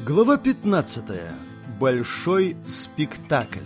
Глава 15. Большой спектакль.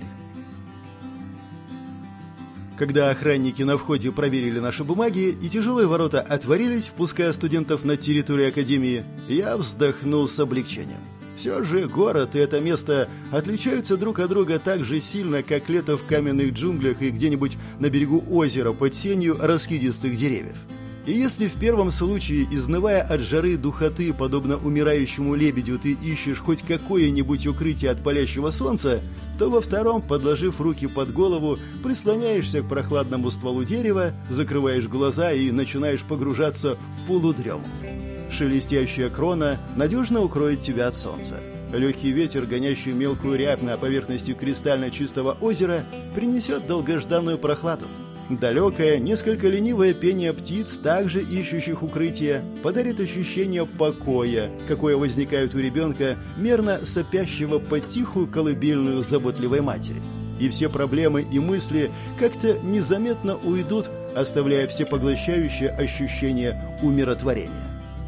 Когда охранники на входе проверили наши бумаги и тяжелые ворота отворились, впуская студентов на территорию академии, я вздохнул с облегчением. Все же город и это место отличаются друг от друга так же сильно, как лето в каменных джунглях и где-нибудь на берегу озера под сенью раскидистых деревьев. И если в первом случае, изнывая от жары и духоты, подобно умирающему лебедю, ты ищешь хоть какое-нибудь укрытие от палящего солнца, то во втором, подложив руки под голову, прислоняешься к прохладному стволу дерева, закрываешь глаза и начинаешь погружаться в полудрему. Шелестящая крона надежно укроет тебя от солнца. Легкий ветер, гонящий мелкую рябь на поверхности кристально чистого озера, принесет долгожданную прохладу. Далекое, несколько ленивое пение птиц, также ищущих укрытия, подарит ощущение покоя, какое возникает у ребенка, мерно сопящего под тихую колыбельную заботливой матери. И все проблемы и мысли как-то незаметно уйдут, оставляя всепоглощающее ощущение умиротворения.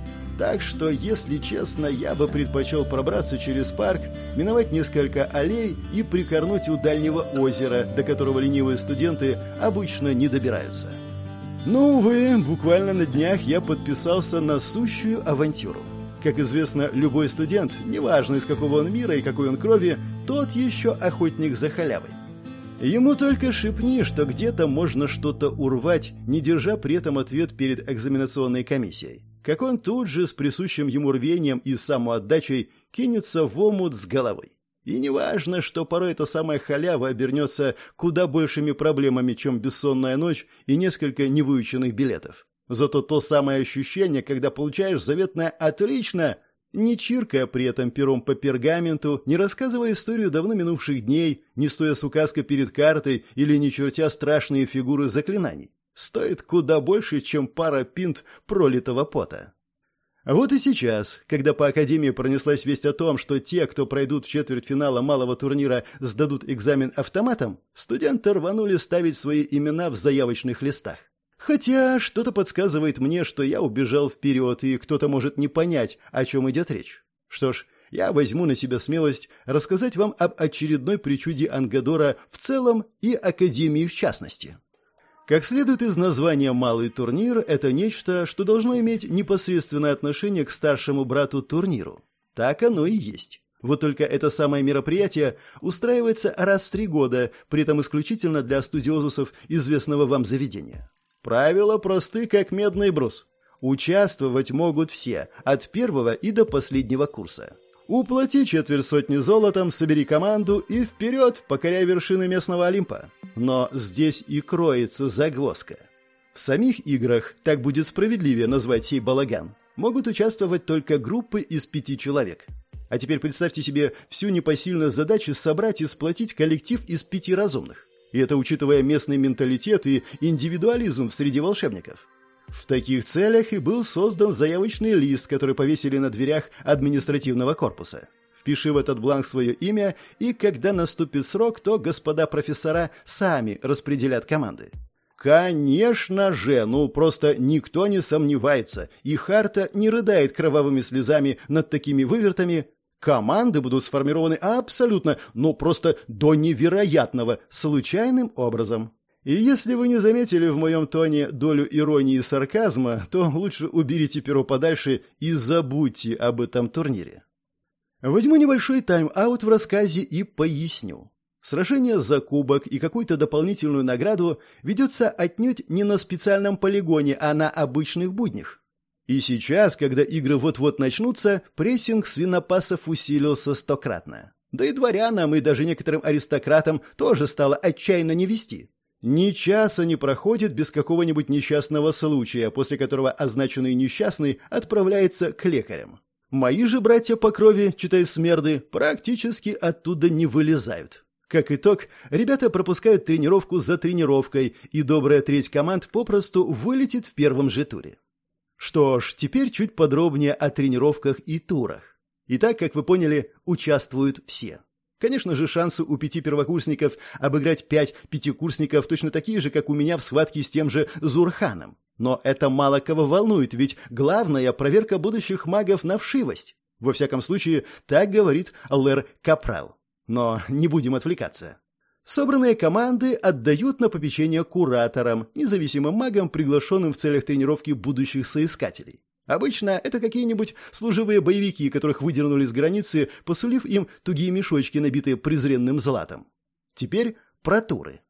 Так что, если честно, я бы предпочел пробраться через парк, миновать несколько аллей и прикорнуть у дальнего озера, до которого ленивые студенты обычно не добираются. Но, увы, буквально на днях я подписался на сущую авантюру. Как известно, любой студент, неважно из какого он мира и какой он крови, тот еще охотник за халявой. Ему только шепни, что где-то можно что-то урвать, не держа при этом ответ перед экзаменационной комиссией. Как он тут же с присущим ему рвением и самоотдачей кинется в омут с головой. И неважно, что порой эта самая халява обернется куда большими проблемами, чем бессонная ночь и несколько невыученных билетов. Зато то самое ощущение, когда получаешь заветное «отлично», не чиркая при этом пером по пергаменту, не рассказывая историю давно минувших дней, не стоя с указкой перед картой или не чертя страшные фигуры заклинаний, стоит куда больше, чем пара пинт пролитого пота. А вот и сейчас, когда по Академии пронеслась весть о том, что те, кто пройдут в четвертьфинала малого турнира, сдадут экзамен автоматом, студенты рванули ставить свои имена в заявочных листах. Хотя что-то подсказывает мне, что я убежал вперед, и кто-то может не понять, о чем идет речь. Что ж, я возьму на себя смелость рассказать вам об очередной причуде Ангадора в целом и Академии в частности. Как следует из названия «малый турнир», это нечто, что должно иметь непосредственное отношение к старшему брату турниру. Так оно и есть. Вот только это самое мероприятие устраивается раз в 3 года, при этом исключительно для студиозусов известного вам заведения. Правила просты, как медный брус. Участвовать могут все, от первого и до последнего курса. Уплати 250 золотом, собери команду и вперед, покоряй вершины местного Олимпа. Но здесь и кроется загвоздка. В самих играх, так будет справедливее назвать сей балаган, могут участвовать только группы из 5 человек. А теперь представьте себе всю непосильную задачу собрать и сплотить коллектив из 5 разумных. И это учитывая местный менталитет и индивидуализм среди волшебников. В таких целях и был создан заявочный лист, который повесили на дверях административного корпуса. Впиши в этот бланк свое имя, и когда наступит срок, то господа профессора сами распределят команды. Конечно же, просто никто не сомневается, и Харта не рыдает кровавыми слезами над такими вывертами. Команды будут сформированы абсолютно, просто до невероятного, случайным образом. И если вы не заметили в моем тоне долю иронии и сарказма, то лучше уберите перо подальше и забудьте об этом турнире. Возьму небольшой тайм-аут в рассказе и поясню. Сражение за кубок и какую-то дополнительную награду ведется отнюдь не на специальном полигоне, а на обычных буднях. И сейчас, когда игры вот-вот начнутся, прессинг свинопасов усилился 100-кратно. Да и дворянам, и даже некоторым аристократам тоже стало отчаянно не вести. Ни часа не проходит без какого-нибудь несчастного случая, после которого означенный несчастный отправляется к лекарям. Мои же братья по крови, читай смерды, практически оттуда не вылезают. Как итог, ребята пропускают тренировку за тренировкой, и добрая треть команд попросту вылетит в первом же туре. Что ж, теперь чуть подробнее о тренировках и турах. Итак, как вы поняли, участвуют все. Конечно же, шансы у 5 первокурсников обыграть 5 пятикурсников точно такие же, как у меня в схватке с тем же Зурханом. Но это мало кого волнует, ведь главная проверка будущих магов на вшивость. Во всяком случае, так говорит Лэр Капрал. Но не будем отвлекаться. Собранные команды отдают на попечение кураторам, независимым магам, приглашенным в целях тренировки будущих соискателей. Обычно это какие-нибудь служивые боевики, которых выдернули с границы, посулив им тугие мешочки, набитые презренным златом. Теперь про туры.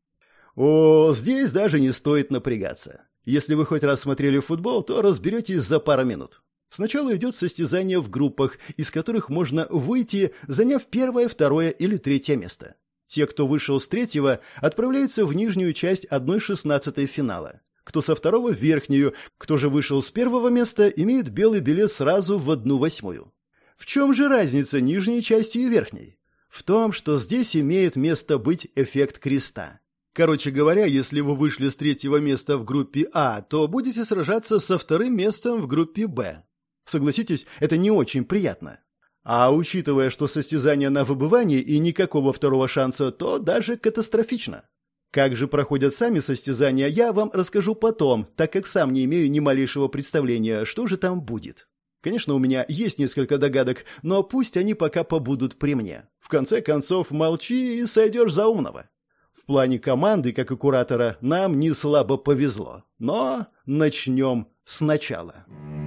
Здесь даже не стоит напрягаться. Если вы хоть раз смотрели футбол, то разберетесь за пару минут. Сначала идет состязание в группах, из которых можно выйти, заняв первое, второе или третье место. Те, кто вышел с третьего, отправляются в нижнюю часть 1/16 финала. Кто со второго в верхнюю, кто же вышел с первого места, имеет белый билет сразу в 1/8. В чем же разница нижней части и верхней? В том, что здесь имеет место быть эффект креста. Короче говоря, если вы вышли с третьего места в группе А, то будете сражаться со вторым местом в группе Б. Согласитесь, это не очень приятно. А учитывая, что состязание на выбывание и никакого второго шанса, то даже катастрофично. Как же проходят сами состязания, я вам расскажу потом, так как сам не имею ни малейшего представления, что же там будет. Конечно, у меня есть несколько догадок, но пусть они пока побудут при мне. В конце концов, молчи и сойдешь за умного. В плане команды, как и куратора, нам не слабо повезло. Но начнем сначала.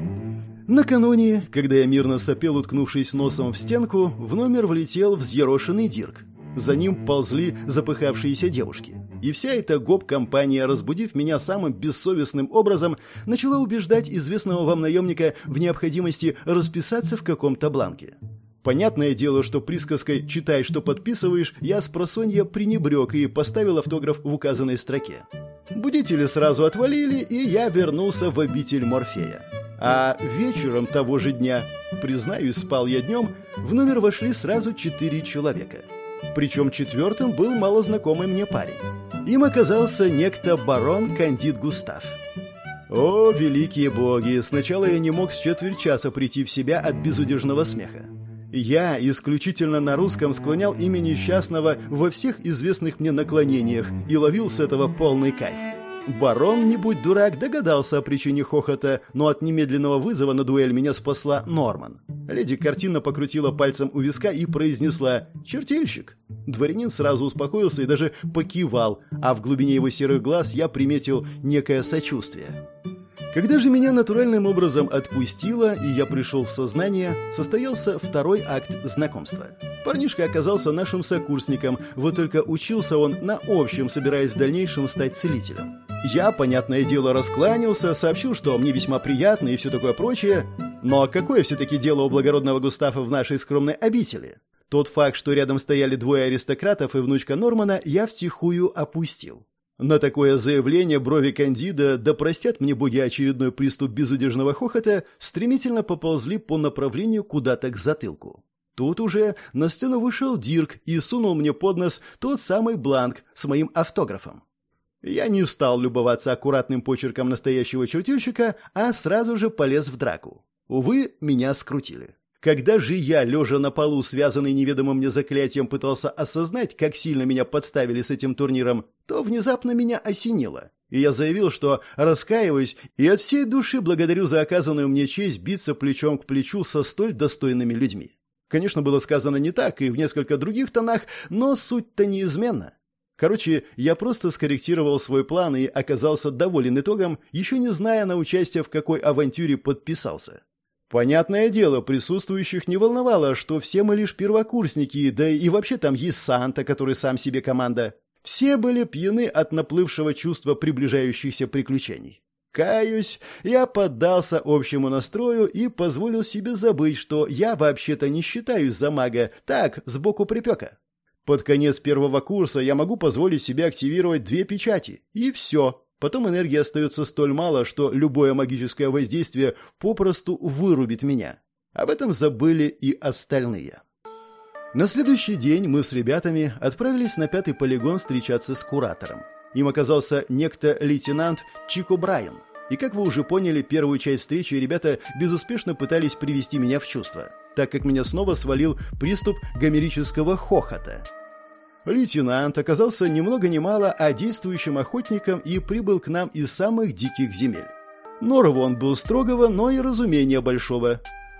Накануне, когда я мирно сопел, уткнувшись носом в стенку, в номер влетел взъерошенный Дирк. За ним ползли запыхавшиеся девушки. И вся эта гоп-компания, разбудив меня самым бессовестным образом, начала убеждать известного вам наемника в необходимости расписаться в каком-то бланке. Понятное дело, что присказкой «читай, что подписываешь» я спросонья пренебрег и поставил автограф в указанной строке. Будители сразу отвалили, и я вернулся в обитель Морфея. А вечером того же дня, признаюсь, спал я днем, в номер вошли сразу 4 человека. Причем четвертым был малознакомый мне парень. Им оказался некто барон Кандид Густав. О, великие боги! Сначала я не мог с четверть часа прийти в себя от безудержного смеха. Я исключительно на русском склонял имя несчастного во всех известных мне наклонениях и ловил с этого полный кайф. Барон, не будь дурак, догадался о причине хохота, но от немедленного вызова на дуэль меня спасла Норман. Леди картинно покрутила пальцем у виска и произнесла «Чертильщик». Дворянин сразу успокоился и даже покивал, а в глубине его серых глаз я приметил некое сочувствие. Когда же меня натуральным образом отпустило, и я пришел в сознание, состоялся второй акт знакомства. Парнишка оказался нашим сокурсником, вот только учился он на общем, собираясь в дальнейшем стать целителем. Я, понятное дело, раскланялся, сообщил, что мне весьма приятно и все такое прочее. Но какое все-таки дело у благородного Густава в нашей скромной обители? Тот факт, что рядом стояли двое аристократов и внучка Нормана, я втихую опустил. На такое заявление брови Кандида, да простят мне боги очередной приступ безудержного хохота, стремительно поползли по направлению куда-то к затылку. Тут уже на сцену вышел Дирк и сунул мне под нос тот самый бланк с моим автографом. Я не стал любоваться аккуратным почерком настоящего чертильщика, а сразу же полез в драку. Увы, меня скрутили. Когда же я, лежа на полу, связанный неведомым мне заклятием, пытался осознать, как сильно меня подставили с этим турниром, то внезапно меня осенило. И я заявил, что раскаиваюсь и от всей души благодарю за оказанную мне честь биться плечом к плечу со столь достойными людьми. Конечно, было сказано не так и в несколько других тонах, но суть-то неизменна. Короче, я просто скорректировал свой план и оказался доволен итогом, еще не зная на участие в какой авантюре подписался. Понятное дело, присутствующих не волновало, что все мы лишь первокурсники, да и вообще там есть Санта, который сам себе команда. Все были пьяны от наплывшего чувства приближающихся приключений. Каюсь, я поддался общему настрою и позволил себе забыть, что я вообще-то не считаюсь за мага, так, сбоку припека. Под конец первого курса я могу позволить себе активировать 2 печати, и все. Потом энергии остается столь мало, что любое магическое воздействие попросту вырубит меня. Об этом забыли и остальные. На следующий день мы с ребятами отправились на 5-й полигон встречаться с куратором. Им оказался некто лейтенант Чико Брайан. И, как вы уже поняли, первую часть встречи ребята безуспешно пытались привести меня в чувство, так как меня снова свалил приступ гомерического хохота. Лейтенант оказался ни много ни мало, а действующим охотником и прибыл к нам из самых диких земель. Норову он был строгого, но и разумения большого.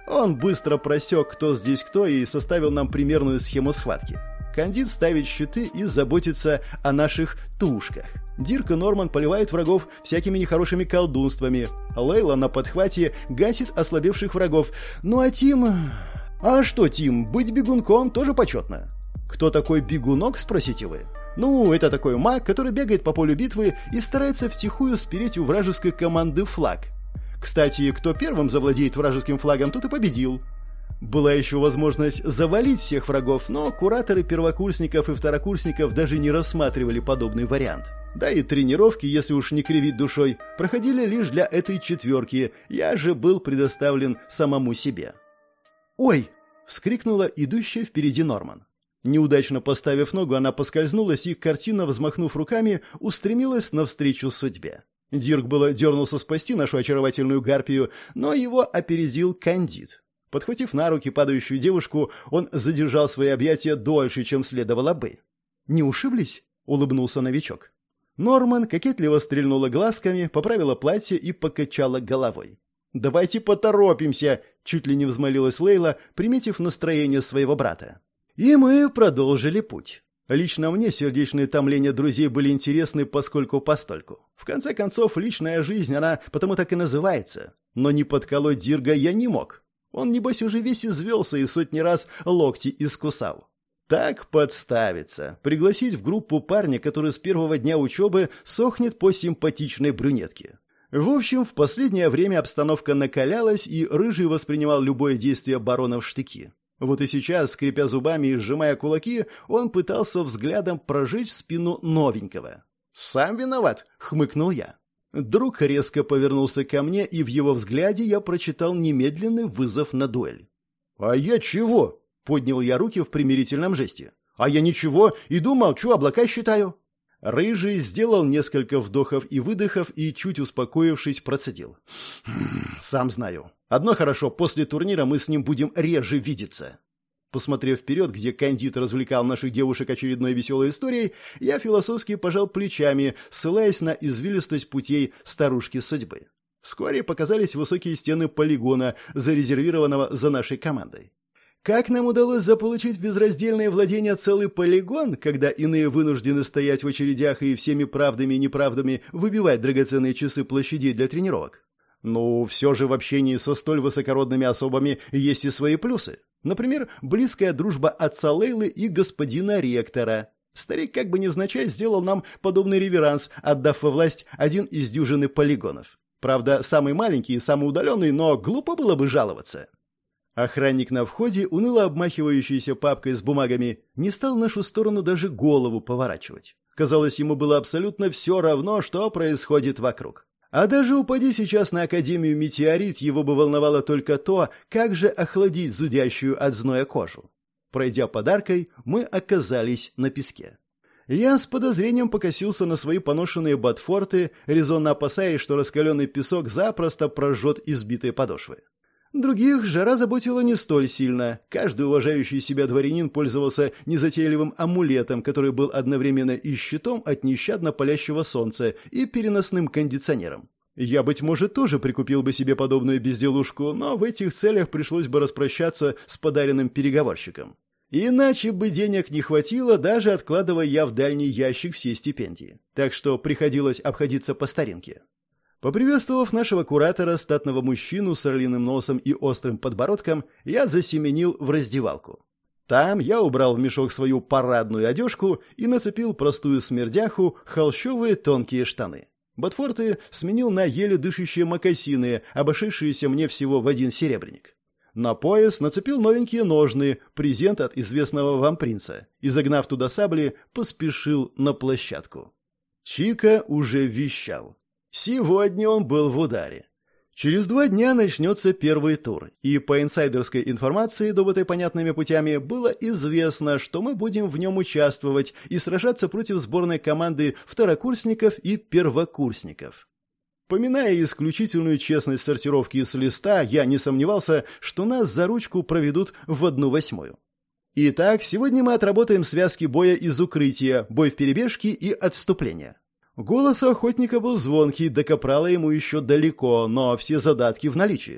Он быстро просек, кто здесь кто, и составил нам примерную схему схватки. Кандид ставит щиты и заботится о наших тушках. Дирк и Норман поливают врагов всякими нехорошими колдунствами. Лейла на подхвате гасит ослабевших врагов. Ну а Тим... А что, Тим, быть бегунком тоже почетно. Кто такой бегунок, спросите вы? Ну, это такой маг, который бегает по полю битвы и старается втихую спереть у вражеской команды флаг. Кстати, кто первым завладеет вражеским флагом, тот и победил. Была еще возможность завалить всех врагов, но кураторы первокурсников и второкурсников даже не рассматривали подобный вариант. Да и тренировки, если уж не кривить душой, проходили лишь для этой четверки, я же был предоставлен самому себе. «Ой!» — вскрикнула идущая впереди Норман. Неудачно поставив ногу, она поскользнулась и, картинно взмахнув руками, устремилась навстречу судьбе. Дирк было дернулся спасти нашу очаровательную гарпию, но его опередил Кандид. Подхватив на руки падающую девушку, он задержал свои объятия дольше, чем следовало бы. «Не ушиблись?» — улыбнулся новичок. Норман кокетливо стрельнула глазками, поправила платье и покачала головой. «Давайте поторопимся!» — чуть ли не взмолилась Лейла, приметив настроение своего брата. И мы продолжили путь. Лично мне сердечные томления друзей были интересны поскольку-постольку. В конце концов, личная жизнь, она потому так и называется. Но не подколоть Дирга я не мог. Он, небось, уже весь извелся и сотни раз локти искусал. Так подставиться, пригласить в группу парня, который с первого дня учебы сохнет по симпатичной брюнетке. В общем, в последнее время обстановка накалялась, и Рыжий воспринимал любое действие барона в штыки. Вот и сейчас, скрипя зубами и сжимая кулаки, он пытался взглядом прожечь спину новенького. «Сам виноват», — хмыкнул я. Друг резко повернулся ко мне, и в его взгляде я прочитал немедленный вызов на дуэль. «А я чего?» — поднял я руки в примирительном жесте. «А я ничего, иду молчу, облака считаю». Рыжий сделал несколько вдохов и выдохов и, чуть успокоившись, процедил. «Сам знаю. Одно хорошо, после турнира мы с ним будем реже видеться». Посмотрев вперед, где Кандид развлекал наших девушек очередной веселой историей, я философски пожал плечами, ссылаясь на извилистость путей старушки судьбы. Вскоре показались высокие стены полигона, зарезервированного за нашей командой. Как нам удалось заполучить в безраздельное владение целый полигон, когда иные вынуждены стоять в очередях и всеми правдами и неправдами выбивать драгоценные часы площадей для тренировок? Ну, все же в общении со столь высокородными особами есть и свои плюсы. Например, близкая дружба отца Лейлы и господина ректора. Старик как бы невзначай сделал нам подобный реверанс, отдав во власть один из дюжины полигонов. Правда, самый маленький и самый удаленный, но глупо было бы жаловаться. Охранник на входе, уныло обмахивающийся папкой с бумагами, не стал в нашу сторону даже голову поворачивать. Казалось, ему было абсолютно все равно, что происходит вокруг. А даже упади сейчас на Академию метеорит, его бы волновало только то, как же охладить зудящую от зноя кожу. Пройдя подаркой, мы оказались на песке. Я с подозрением покосился на свои поношенные ботфорты, резонно опасаясь, что раскаленный песок запросто прожжет избитые подошвы. Других жара заботила не столь сильно. Каждый уважающий себя дворянин пользовался незатейливым амулетом, который был одновременно и щитом от нещадно палящего солнца, и переносным кондиционером. Я, быть может, тоже прикупил бы себе подобную безделушку, но в этих целях пришлось бы распрощаться с подаренным переговорщиком. Иначе бы денег не хватило, даже откладывая я в дальний ящик все стипендии. Так что приходилось обходиться по старинке. Поприветствовав нашего куратора, статного мужчину с орлиным носом и острым подбородком, я засеменил в раздевалку. Там я убрал в мешок свою парадную одежку и нацепил простую смердяху, холщовые тонкие штаны. Ботфорты сменил на еле дышащие мокасины, обошедшиеся мне всего в 1 серебряник. На пояс нацепил новенькие ножны, презент от известного вам принца, и, загнав туда сабли, поспешил на площадку. Чика уже вещал. Сегодня он был в ударе. Через 2 дня начнется первый тур, и по инсайдерской информации, добытой понятными путями, было известно, что мы будем в нем участвовать и сражаться против сборной команды второкурсников и первокурсников. Поминая исключительную честность сортировки с листа, я не сомневался, что нас за ручку проведут в 1/8. Итак, сегодня мы отработаем связки боя из укрытия, бой в перебежке и отступление. Голос охотника был звонкий, до капрала ему еще далеко, но все задатки в наличии.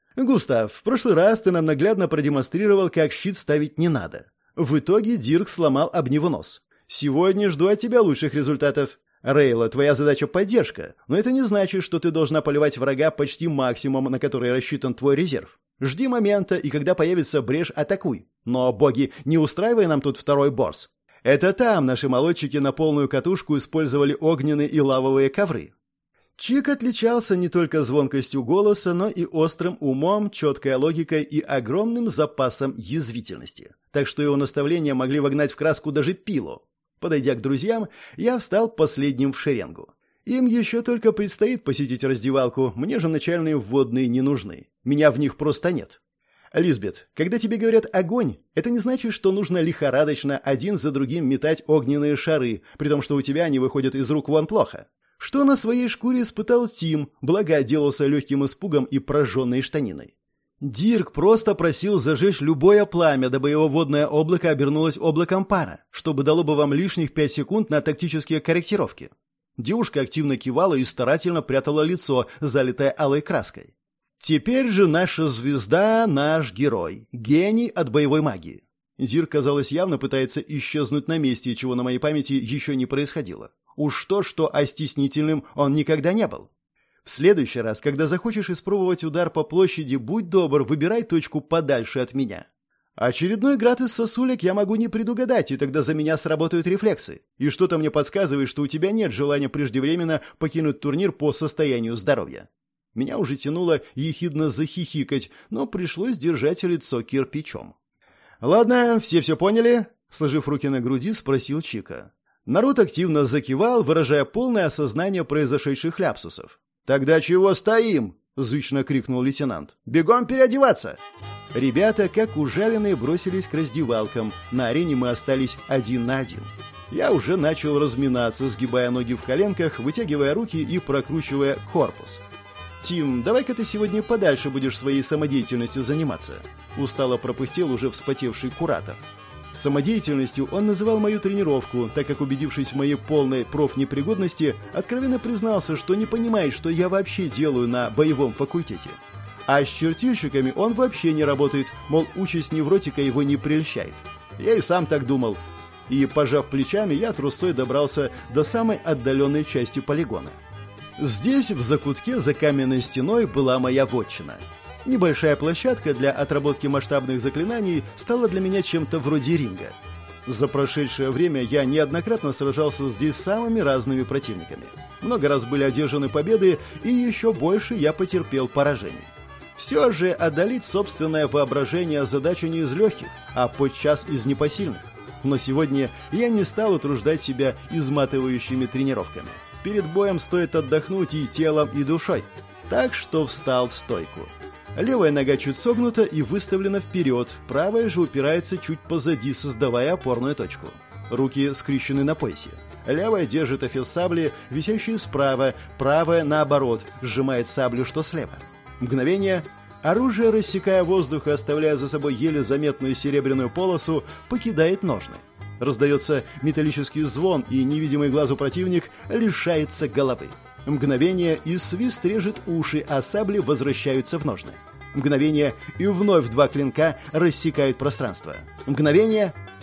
«Густав, в прошлый раз ты нам наглядно продемонстрировал, как щит ставить не надо. В итоге Дирк сломал об него нос. Сегодня жду от тебя лучших результатов. Рейла, твоя задача — поддержка, но это не значит, что ты должна поливать врага почти максимум, на который рассчитан твой резерв. Жди момента, и когда появится брешь, атакуй. Но, боги, не устраивай нам тут второй борс. Это там наши молодчики на полную катушку использовали огненные и лавовые ковры». Чик отличался не только звонкостью голоса, но и острым умом, четкой логикой и огромным запасом язвительности. Так что его наставления могли вогнать в краску даже пилу. Подойдя к друзьям, я встал последним в шеренгу. Им еще только предстоит посетить раздевалку, мне же начальные вводные не нужны. Меня в них просто нет. Лизбет, когда тебе говорят «огонь», это не значит, что нужно лихорадочно один за другим метать огненные шары, при том, что у тебя они выходят из рук вон плохо. Что на своей шкуре испытал Тим, благо отделался легким испугом и прожженной штаниной. Дирк просто просил зажечь любое пламя, дабы его водное облако обернулось облаком пара, чтобы дало бы вам лишних 5 секунд на тактические корректировки. Девушка активно кивала и старательно прятала лицо, залитое алой краской. Теперь же наша звезда — наш герой, гений от боевой магии. Дирк, казалось, явно пытается исчезнуть на месте, чего на моей памяти еще не происходило. Уж то, а стеснительным он никогда не был. В следующий раз, когда захочешь испробовать удар по площади, будь добр, выбирай точку подальше от меня. Очередной град из сосулек я могу не предугадать, и тогда за меня сработают рефлексы. И что-то мне подсказывает, что у тебя нет желания преждевременно покинуть турнир по состоянию здоровья. Меня уже тянуло ехидно захихикать, но пришлось держать лицо кирпичом. «Ладно, все поняли?» — сложив руки на груди, спросил Чика. Народ активно закивал, выражая полное осознание произошедших ляпсусов. «Тогда чего стоим?» — зычно крикнул лейтенант. «Бегом переодеваться!» Ребята, как ужаленные, бросились к раздевалкам. На арене мы остались 1 на 1. Я уже начал разминаться, сгибая ноги в коленках, вытягивая руки и прокручивая корпус. «Тим, давай-ка ты сегодня подальше будешь своей самодеятельностью заниматься», — устало пропыхтел уже вспотевший куратор. Самодеятельностью он называл мою тренировку, так как, убедившись в моей полной профнепригодности, откровенно признался, что не понимает, что я вообще делаю на боевом факультете. А с чертильщиками он вообще не работает, мол, участь невротика его не прельщает. Я и сам так думал. И, пожав плечами, я трусцой добрался до самой отдаленной части полигона. Здесь, в закутке за каменной стеной, была моя вотчина. Небольшая площадка для отработки масштабных заклинаний стала для меня чем-то вроде ринга. За прошедшее время я неоднократно сражался здесь с самыми разными противниками. Много раз были одержаны победы, и еще больше я потерпел поражений. Все же одолеть собственное воображение задача не из легких, а подчас из непосильных. Но сегодня я не стал утруждать себя изматывающими тренировками. Перед боем стоит отдохнуть и телом, и душой. Так что встал в стойку. Левая нога чуть согнута и выставлена вперед, правая же упирается чуть позади, создавая опорную точку. Руки скрещены на поясе. Левая держит эфес сабли, висящий справа, правая, наоборот, сжимает саблю, что слева. Мгновение. Оружие, рассекая воздух и оставляя за собой еле заметную серебряную полосу, покидает ножны. Раздается металлический звон, и невидимый глазу противник лишается головы. Мгновение, и свист режет уши, а сабли возвращаются в ножны. Мгновение, и вновь 2 клинка рассекают пространство. Мгновение,